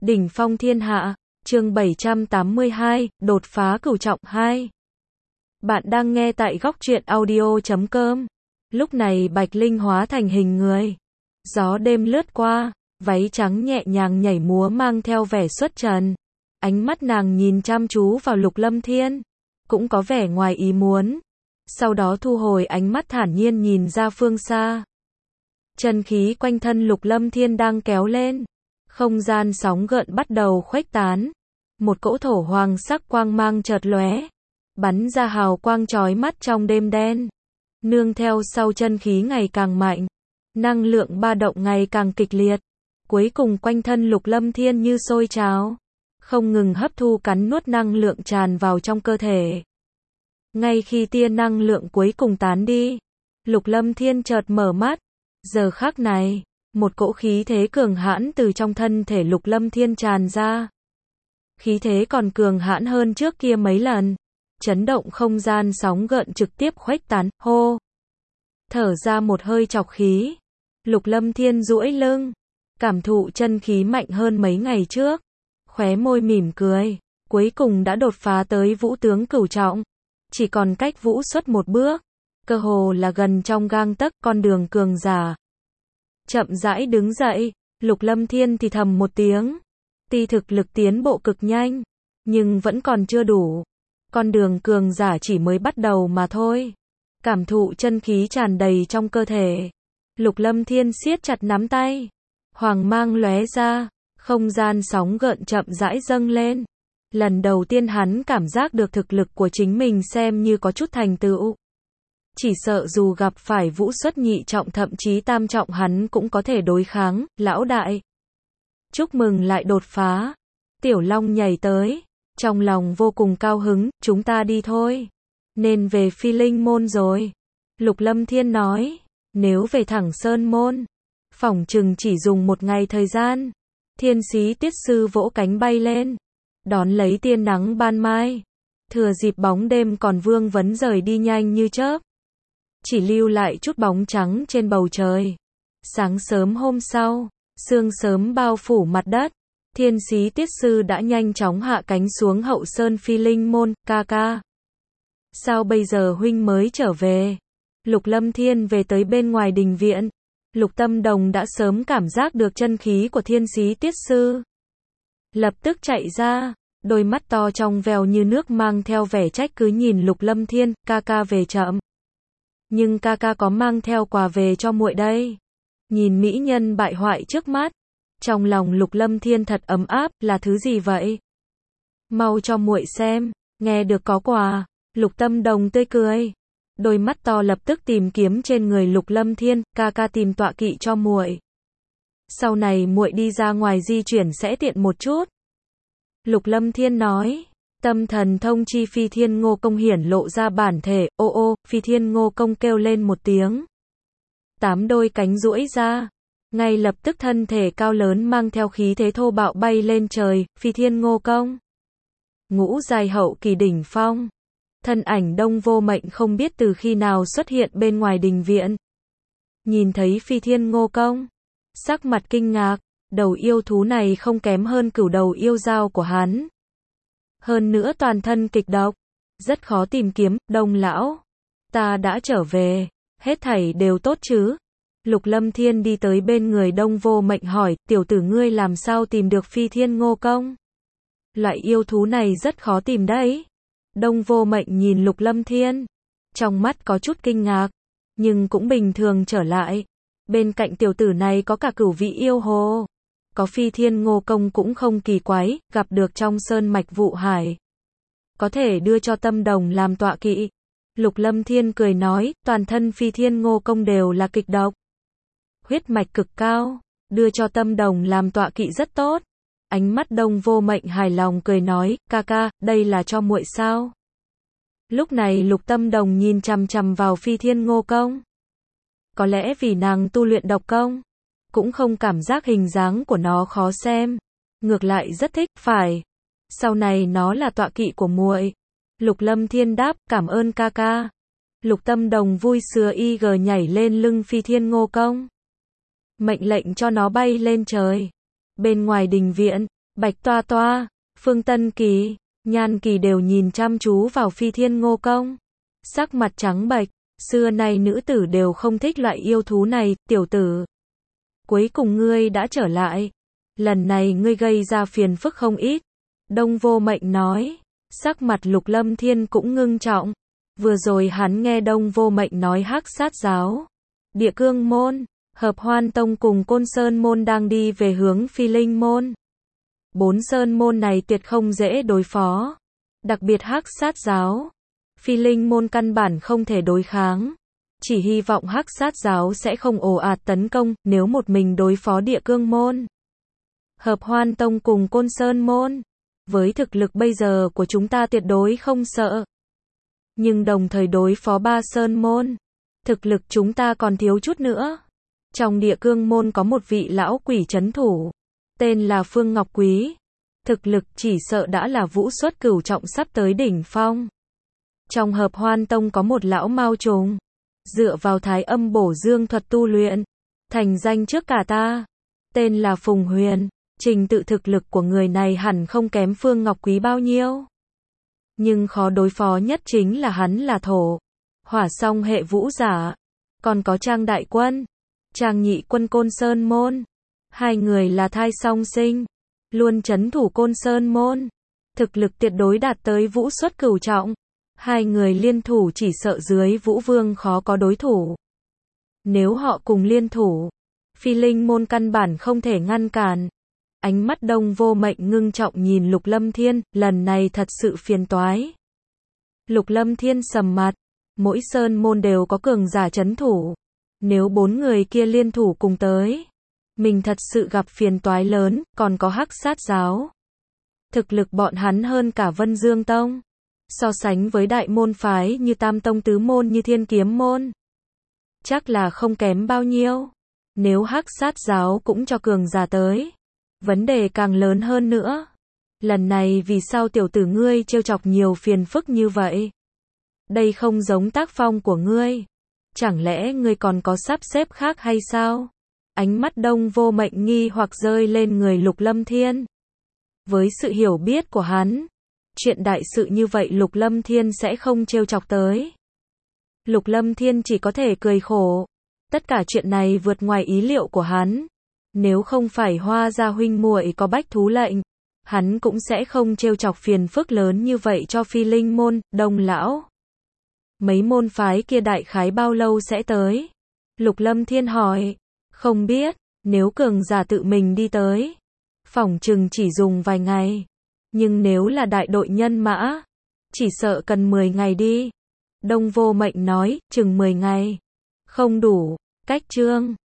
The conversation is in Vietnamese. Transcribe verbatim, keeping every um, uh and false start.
Đỉnh phong thiên hạ, chương bảy trăm tám mươi hai, đột phá cửu trọng hai. Bạn đang nghe tại góc truyện audio chấm com. Lúc này Bạch Linh hóa thành hình người. Gió đêm lướt qua, váy trắng nhẹ nhàng nhảy múa mang theo vẻ xuất trần. Ánh mắt nàng nhìn chăm chú vào Lục Lâm Thiên, cũng có vẻ ngoài ý muốn. Sau đó thu hồi ánh mắt thản nhiên nhìn ra phương xa. Chân khí quanh thân Lục Lâm Thiên đang kéo lên. Không gian sóng gợn bắt đầu khuếch tán. Một cỗ thổ hoàng sắc quang mang chợt lóe, bắn ra hào quang chói mắt trong đêm đen. Nương theo sau chân khí ngày càng mạnh, năng lượng ba động ngày càng kịch liệt. Cuối cùng quanh thân Lục Lâm Thiên như sôi trào, không ngừng hấp thu cắn nuốt năng lượng tràn vào trong cơ thể. Ngay khi tia năng lượng cuối cùng tán đi, Lục Lâm Thiên chợt mở mắt. Giờ khắc này, một cỗ khí thế cường hãn từ trong thân thể Lục Lâm Thiên tràn ra. Khí thế còn cường hãn hơn trước kia mấy lần. Chấn động không gian sóng gợn trực tiếp khuếch tán, hô. Thở ra một hơi trọc khí. Lục Lâm Thiên duỗi lưng, cảm thụ chân khí mạnh hơn mấy ngày trước. Khóe môi mỉm cười, cuối cùng đã đột phá tới vũ tướng cửu trọng. Chỉ còn cách vũ xuất một bước, cơ hồ là gần trong gang tấc con đường cường giả. Chậm rãi đứng dậy, Lục Lâm Thiên thì thầm một tiếng. Tuy thực lực tiến bộ cực nhanh, nhưng vẫn còn chưa đủ. Con đường cường giả chỉ mới bắt đầu mà thôi. Cảm thụ chân khí tràn đầy trong cơ thể, Lục Lâm Thiên siết chặt nắm tay. Hoàng mang lóe ra, không gian sóng gợn chậm rãi dâng lên. Lần đầu tiên hắn cảm giác được thực lực của chính mình xem như có chút thành tựu. Chỉ sợ dù gặp phải vũ xuất nhị trọng thậm chí tam trọng hắn cũng có thể đối kháng, lão đại. Chúc mừng lại đột phá. Tiểu Long nhảy tới, trong lòng vô cùng cao hứng, chúng ta đi thôi. Nên về Phi Linh môn rồi. Lục Lâm Thiên nói, nếu về thẳng Sơn môn, phỏng chừng chỉ dùng một ngày thời gian. Thiên Sĩ Tiết Sư vỗ cánh bay lên, đón lấy tia nắng ban mai. Thừa dịp bóng đêm còn vương vấn rời đi nhanh như chớp. Chỉ lưu lại chút bóng trắng trên bầu trời. Sáng sớm hôm sau, sương sớm bao phủ mặt đất. Thiên Sĩ Tiết Sư đã nhanh chóng hạ cánh xuống Hậu Sơn Phi Linh môn, ca ca. Sao bây giờ huynh mới trở về? Lục Lâm Thiên về tới bên ngoài đình viện. Lục Tâm Đồng đã sớm cảm giác được chân khí của Thiên Sĩ Tiết Sư. Lập tức chạy ra, đôi mắt to trong veo như nước mang theo vẻ trách cứ nhìn Lục Lâm Thiên, ca ca về chậm. Nhưng ca ca có mang theo quà về cho muội đây. Nhìn mỹ nhân bại hoại trước mắt, trong lòng Lục Lâm Thiên thật ấm áp, là thứ gì vậy? Mau cho muội xem, nghe được có quà. Lục Tâm Đồng tươi cười, đôi mắt to lập tức tìm kiếm trên người Lục Lâm Thiên, ca ca tìm tọa kỵ cho muội. Sau này muội đi ra ngoài di chuyển sẽ tiện một chút. Lục Lâm Thiên nói. Tâm thần thông chi Phi Thiên Ngô Công hiển lộ ra bản thể, ô ô, Phi Thiên Ngô Công kêu lên một tiếng. Tám đôi cánh duỗi ra, ngay lập tức thân thể cao lớn mang theo khí thế thô bạo bay lên trời. Phi Thiên Ngô Công, ngũ giai hậu kỳ đỉnh phong. Thân ảnh Đông Vô Mệnh không biết từ khi nào xuất hiện bên ngoài đình viện. Nhìn thấy Phi Thiên Ngô Công, sắc mặt kinh ngạc, đầu yêu thú này không kém hơn cửu đầu yêu dao của hắn. Hơn nữa toàn thân kịch độc, rất khó tìm kiếm. Đông lão, ta đã trở về, hết thảy đều tốt chứ? Lục Lâm Thiên đi tới bên người Đông Vô Mệnh hỏi, tiểu tử ngươi làm sao tìm được Phi Thiên Ngô Công? Loại yêu thú này rất khó tìm đấy. Đông Vô Mệnh nhìn Lục Lâm Thiên, trong mắt có chút kinh ngạc, nhưng cũng bình thường trở lại. Bên cạnh tiểu tử này có cả cửu vị yêu hồ. Có Phi Thiên Ngô Công cũng không kỳ quái, gặp được trong sơn mạch Vụ Hải. Có thể đưa cho Tâm Đồng làm tọa kỵ. Lục Lâm Thiên cười nói, toàn thân Phi Thiên Ngô Công đều là kịch độc. Huyết mạch cực cao, đưa cho Tâm Đồng làm tọa kỵ rất tốt. Ánh mắt Đông Vô Mệnh hài lòng cười nói, ca ca, đây là cho muội sao? Lúc này Lục Tâm Đồng nhìn chằm chằm vào Phi Thiên Ngô Công. Có lẽ vì nàng tu luyện độc công, cũng không cảm giác hình dáng của nó khó xem, ngược lại rất thích, phải. Sau này nó là tọa kỵ của muội. Lục Lâm Thiên đáp, cảm ơn ca ca. Lục Tâm Đồng vui sướng y gờ nhảy lên lưng Phi Thiên Ngô Công. Mệnh lệnh cho nó bay lên trời. Bên ngoài đình viện, Bạch Toa Toa, Phương Tân Kỳ, Nhan Kỳ đều nhìn chăm chú vào Phi Thiên Ngô Công. Sắc mặt trắng bệch, xưa nay nữ tử đều không thích loại yêu thú này, tiểu tử. Cuối cùng ngươi đã trở lại. Lần này ngươi gây ra phiền phức không ít. Đông Vô Mệnh nói. Sắc mặt Lục Lâm Thiên cũng ngưng trọng. Vừa rồi hắn nghe Đông Vô Mệnh nói Hắc Sát Giáo, Địa Cương Môn, Hợp Hoan Tông cùng Côn Sơn Môn đang đi về hướng Phi Linh Môn. Bốn sơn môn này tuyệt không dễ đối phó. Đặc biệt Hắc Sát Giáo, Phi Linh Môn căn bản không thể đối kháng. Chỉ hy vọng Hắc Sát Giáo sẽ không ồ ạt tấn công, nếu một mình đối phó Địa Cương Môn, Hợp Hoan Tông cùng Côn Sơn Môn. Với thực lực bây giờ của chúng ta tuyệt đối không sợ. Nhưng đồng thời đối phó ba sơn môn, thực lực chúng ta còn thiếu chút nữa. Trong Địa Cương Môn có một vị lão quỷ trấn thủ, tên là Phương Ngọc Quý. Thực lực chỉ sợ đã là vũ xuất cửu trọng sắp tới đỉnh phong. Trong Hợp Hoan Tông có một lão mao trùng, dựa vào thái âm bổ dương thuật tu luyện, thành danh trước cả ta. Tên là Phùng Huyền. Trình tự thực lực của người này hẳn không kém Phương Ngọc Quý bao nhiêu. Nhưng khó đối phó nhất chính là hắn là thổ, hỏa song hệ vũ giả. Còn có Trang Đại Quân, Trang Nhị Quân Côn Sơn Môn. Hai người là thai song sinh, luôn trấn thủ Côn Sơn Môn. Thực lực tuyệt đối đạt tới vũ xuất cửu trọng. Hai người liên thủ chỉ sợ dưới Vũ Vương khó có đối thủ. Nếu họ cùng liên thủ, Phi Linh Môn căn bản không thể ngăn cản. Ánh mắt Đông Vô Mệnh ngưng trọng nhìn Lục Lâm Thiên, lần này thật sự phiền toái. Lục Lâm Thiên sầm mặt, mỗi sơn môn đều có cường giả trấn thủ. Nếu bốn người kia liên thủ cùng tới, mình thật sự gặp phiền toái lớn, còn có Hắc Sát Giáo. Thực lực bọn hắn hơn cả Vân Dương Tông. So sánh với đại môn phái như Tam Tông Tứ Môn như Thiên Kiếm Môn, chắc là không kém bao nhiêu. Nếu Hắc Sát Giáo cũng cho cường giả tới, vấn đề càng lớn hơn nữa. Lần này vì sao tiểu tử ngươi trêu chọc nhiều phiền phức như vậy? Đây không giống tác phong của ngươi. Chẳng lẽ ngươi còn có sắp xếp khác hay sao? Ánh mắt Đông Vô Mệnh nghi hoặc rơi lên người Lục Lâm Thiên. Với sự hiểu biết của hắn, chuyện đại sự như vậy Lục Lâm Thiên sẽ không trêu chọc tới. Lục Lâm Thiên chỉ có thể cười khổ. Tất cả chuyện này vượt ngoài ý liệu của hắn. Nếu không phải Hoa gia huynh muội có bách thú lệnh, hắn cũng sẽ không trêu chọc phiền phức lớn như vậy cho Phi Linh Môn, Đông lão. Mấy môn phái kia đại khái bao lâu sẽ tới? Lục Lâm Thiên hỏi. Không biết, nếu cường giả tự mình đi tới, phỏng chừng chỉ dùng vài ngày. Nhưng nếu là đại đội nhân mã, chỉ sợ cần mười ngày đi. Đông Vô Mệnh nói, chừng mười ngày. Không đủ. Cách chương